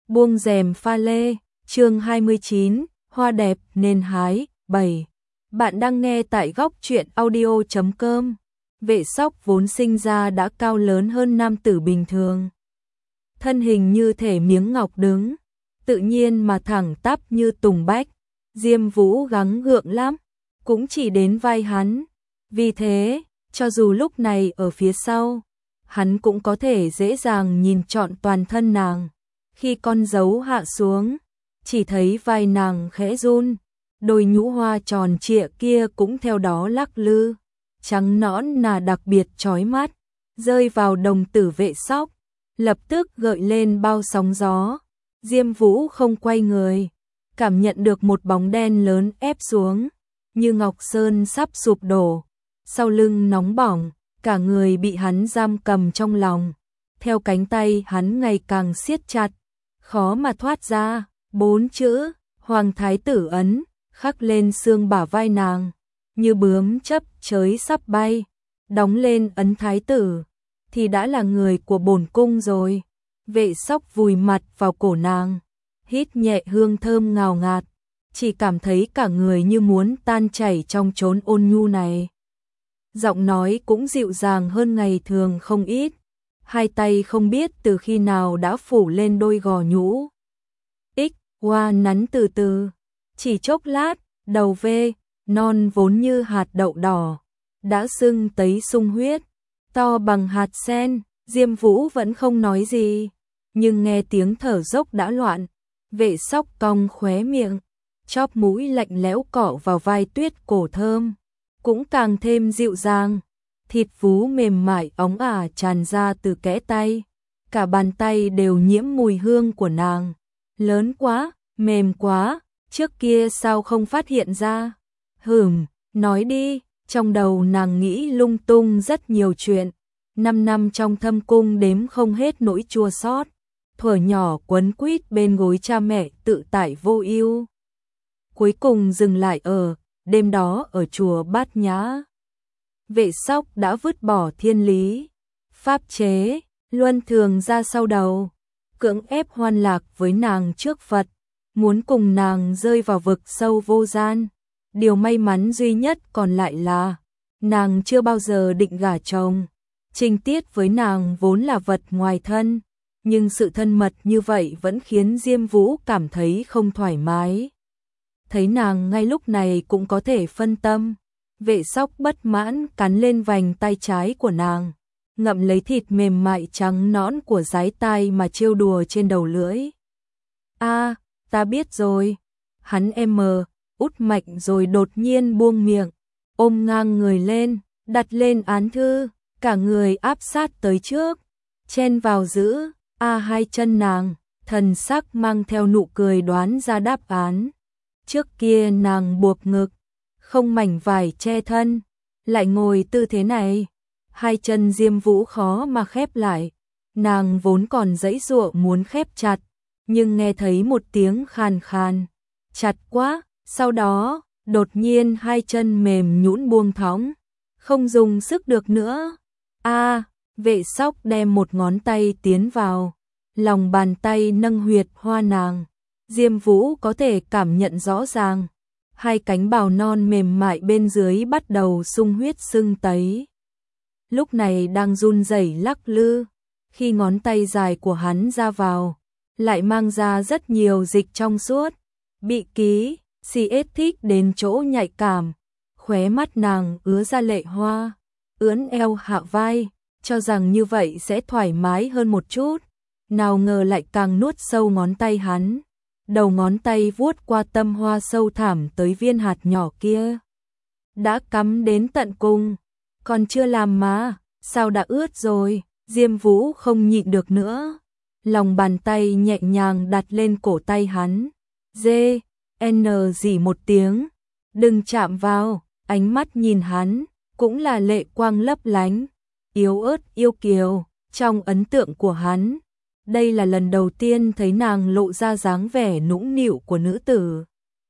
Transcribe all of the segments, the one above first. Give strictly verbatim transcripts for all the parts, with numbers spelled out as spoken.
Buông rèm pha lê, chương hai mươi chín, hoa đẹp nên hái, bảy. Bạn đang nghe tại góc truyện audio chấm com. Vệ Sóc vốn sinh ra đã cao lớn hơn nam tử bình thường. Thân hình như thể miếng ngọc đứng, tự nhiên mà thẳng tắp như tùng bách. Diêm Vũ gắng gượng lắm, cũng chỉ đến vai hắn. Vì thế, cho dù lúc này ở phía sau, hắn cũng có thể dễ dàng nhìn trọn toàn thân nàng. Khi con dấu hạ xuống, chỉ thấy vai nàng khẽ run, đôi nhũ hoa tròn trịa kia cũng theo đó lắc lư, trắng nõn là đặc biệt chói mắt, rơi vào đồng tử Vệ Sóc, lập tức gợi lên bao sóng gió. Diêm Vũ không quay người, cảm nhận được một bóng đen lớn ép xuống, như ngọc sơn sắp sụp đổ, sau lưng nóng bỏng, cả người bị hắn giam cầm trong lòng, theo cánh tay hắn ngày càng siết chặt, khó mà thoát ra. Bốn chữ Hoàng Thái Tử ấn khắc lên xương bả vai nàng, như bướm chấp chới sắp bay, đóng lên ấn Thái Tử thì đã là người của bổn cung rồi. Vệ Sóc vùi mặt vào cổ nàng, hít nhẹ hương thơm ngào ngạt, chỉ cảm thấy cả người như muốn tan chảy trong chốn ôn nhu này. Giọng nói cũng dịu dàng hơn ngày thường không ít, hai tay không biết từ khi nào đã phủ lên đôi gò nhũ. Ích, hoa nắn từ từ, chỉ chốc lát, đầu vê, non vốn như hạt đậu đỏ, đã sưng tấy sung huyết, to bằng hạt sen. Diêm Vũ vẫn không nói gì, nhưng nghe tiếng thở dốc đã loạn. Vệ Sóc cong khóe miệng, chóp mũi lạnh lẽo cọ vào vai tuyết cổ thơm, cũng càng thêm dịu dàng. Thịt vú mềm mại óng ả tràn ra từ kẽ tay, cả bàn tay đều nhiễm mùi hương của nàng. Lớn quá, mềm quá, trước kia sao không phát hiện ra? Hửm, nói đi. Trong đầu nàng nghĩ lung tung rất nhiều chuyện. Năm năm trong thâm cung đếm không hết nỗi chua xót. Thuở nhỏ quấn quýt bên gối cha mẹ tự tại vô ưu. Cuối cùng dừng lại ở đêm đó ở chùa Bát Nhã. Vệ Sóc đã vứt bỏ thiên lý, pháp chế, luân thường ra sau đầu, cưỡng ép hoan lạc với nàng trước Phật, muốn cùng nàng rơi vào vực sâu vô gian. Điều may mắn duy nhất còn lại là nàng chưa bao giờ định gả chồng. Trinh Tiết với nàng vốn là vật ngoài thân, nhưng sự thân mật như vậy vẫn khiến Diêm Vũ cảm thấy không thoải mái. Thấy nàng ngay lúc này cũng có thể phân tâm, Vệ Sóc bất mãn cắn lên vành tay trái của nàng, ngậm lấy thịt mềm mại trắng nõn của dái tai mà trêu đùa trên đầu lưỡi. A, ta biết rồi. Hắn em mờ, út mạnh rồi đột nhiên buông miệng, ôm ngang người lên, đặt lên án thư, cả người áp sát tới trước, chen vào giữ a hai chân nàng, thần sắc mang theo nụ cười đoán ra đáp án. Trước kia nàng buộc ngực, không mảnh vải che thân, lại ngồi tư thế này, hai chân Diêm Vũ khó mà khép lại. Nàng vốn còn giãy giụa muốn khép chặt, nhưng nghe thấy một tiếng khàn khàn, chặt quá, sau đó, đột nhiên hai chân mềm nhũn buông thõng, không dùng sức được nữa. A, Vệ Sóc đem một ngón tay tiến vào, lòng bàn tay nâng huyệt hoa nàng. Diêm Vũ có thể cảm nhận rõ ràng, hai cánh bào non mềm mại bên dưới bắt đầu sung huyết sưng tấy. Lúc này đang run rẩy lắc lư, khi ngón tay dài của hắn ra vào, lại mang ra rất nhiều dịch trong suốt, bị ký, si ết thích đến chỗ nhạy cảm. Khóe mắt nàng ứa ra lệ hoa, ướn eo hạ vai, cho rằng như vậy sẽ thoải mái hơn một chút, nào ngờ lại càng nuốt sâu ngón tay hắn. Đầu ngón tay vuốt qua tâm hoa sâu thẳm tới viên hạt nhỏ kia, đã cắm đến tận cùng, còn chưa làm mà, sao đã ướt rồi? Diêm Vũ không nhịn được nữa, lòng bàn tay nhẹ nhàng đặt lên cổ tay hắn, dê, n dỉ một tiếng, đừng chạm vào. Ánh mắt nhìn hắn, cũng là lệ quang lấp lánh, yếu ớt yêu kiều, trong ấn tượng của hắn. Đây là lần đầu tiên thấy nàng lộ ra dáng vẻ nũng nịu của nữ tử.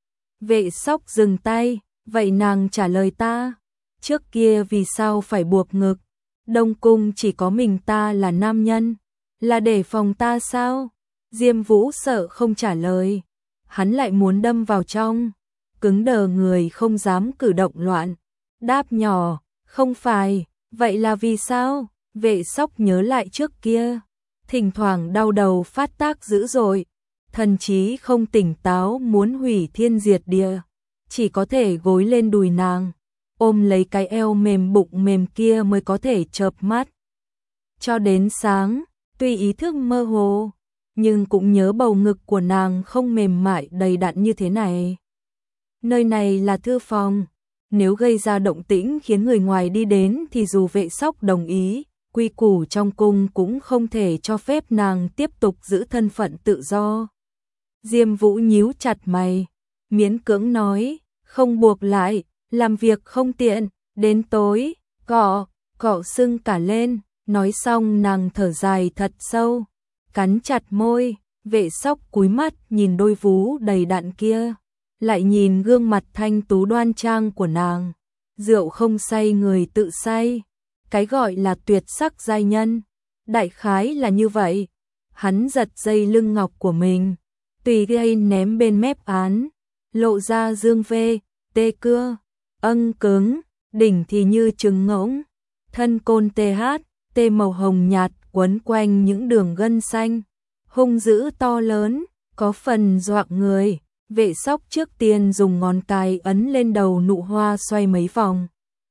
Vệ Sóc dừng tay, vậy nàng trả lời ta, trước kia vì sao phải buộc ngực? Đông cung chỉ có mình ta là nam nhân, là để phòng ta sao? Diêm Vũ sợ không trả lời, hắn lại muốn đâm vào trong, cứng đờ người không dám cử động loạn. Đáp nhỏ, không phải, vậy là vì sao? Vệ Sóc nhớ lại trước kia, thỉnh thoảng đau đầu phát tác dữ dội, thần trí không tỉnh táo muốn hủy thiên diệt địa, chỉ có thể gối lên đùi nàng, ôm lấy cái eo mềm bụng mềm kia mới có thể chợp mắt. Cho đến sáng, tuy ý thức mơ hồ, nhưng cũng nhớ bầu ngực của nàng không mềm mại đầy đặn như thế này. Nơi này là thư phòng, nếu gây ra động tĩnh khiến người ngoài đi đến thì dù Vệ Sóc đồng ý, quy củ trong cung cũng không thể cho phép nàng tiếp tục giữ thân phận tự do. Diêm Vũ nhíu chặt mày, miễn cưỡng nói, không buộc lại, làm việc không tiện, đến tối, cọ, cọ sưng cả lên. Nói xong nàng thở dài thật sâu, cắn chặt môi. Vệ Sóc cúi mắt nhìn đôi vú đầy đặn kia, lại nhìn gương mặt thanh tú đoan trang của nàng. Rượu không say người tự say, cái gọi là tuyệt sắc giai nhân, đại khái là như vậy. Hắn giật dây lưng ngọc của mình, tùy gây ném bên mép án, lộ ra dương vê, tê cưa, âng cứng, đỉnh thì như trứng ngỗng, thân côn tê hát, tê màu hồng nhạt quấn quanh những đường gân xanh, hung dữ to lớn, có phần dọa người. Vệ Sóc trước tiên dùng ngón cái ấn lên đầu nụ hoa xoay mấy vòng.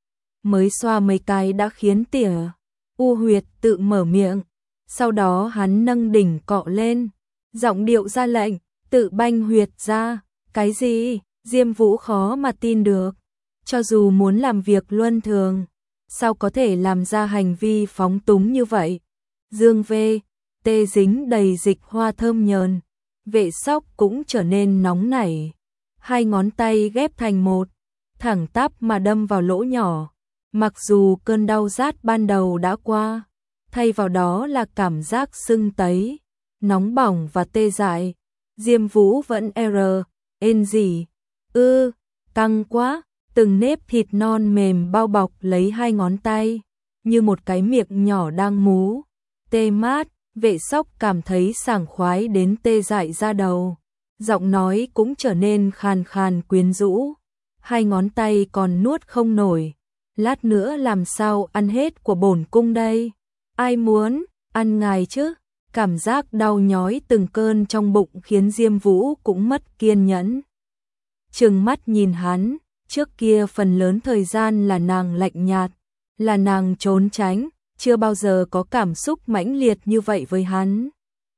Mới xoa mấy cái đã khiến tỉa u huyệt tự mở miệng, sau đó hắn nâng đỉnh cọ lên, giọng điệu ra lệnh, tự banh huyệt ra. Cái gì? Diêm Vũ khó mà tin được, cho dù muốn làm việc luân thường, sao có thể làm ra hành vi phóng túng như vậy? Dương vê, tê dính đầy dịch hoa thơm nhờn. Vệ Sóc cũng trở nên nóng nảy, hai ngón tay ghép thành một, thẳng tắp mà đâm vào lỗ nhỏ. Mặc dù cơn đau rát ban đầu đã qua, thay vào đó là cảm giác sưng tấy, nóng bỏng và tê dại. Diêm Vũ vẫn er, ên gì, ư, căng quá, từng nếp thịt non mềm bao bọc lấy hai ngón tay, như một cái miệng nhỏ đang mú, tê mát. Vệ Sóc cảm thấy sảng khoái đến tê dại da đầu, giọng nói cũng trở nên khàn khàn quyến rũ. Hai ngón tay còn nuốt không nổi, lát nữa làm sao ăn hết của bổn cung đây? Ai muốn ăn ngài chứ? Cảm giác đau nhói từng cơn trong bụng khiến Diêm Vũ cũng mất kiên nhẫn. Trừng mắt nhìn hắn, trước kia phần lớn thời gian là nàng lạnh nhạt, là nàng trốn tránh, chưa bao giờ có cảm xúc mãnh liệt như vậy với hắn.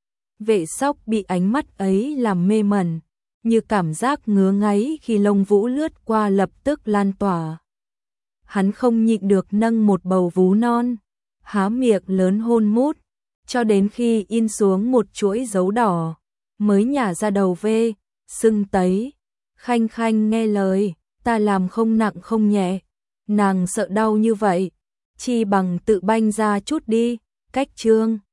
Vệ Sóc bị ánh mắt ấy làm mê mẩn, như cảm giác ngứa ngáy khi lông vũ lướt qua lập tức lan tỏa. Hắn không nhịn được nâng một bầu vú non, há miệng lớn hôn mút, cho đến khi in xuống một chuỗi dấu đỏ, mới nhả ra đầu vê, sưng tấy. Khanh khanh nghe lời, ta làm không nặng không nhẹ, nàng sợ đau như vậy, chi bằng tự banh ra chút đi. Cách chương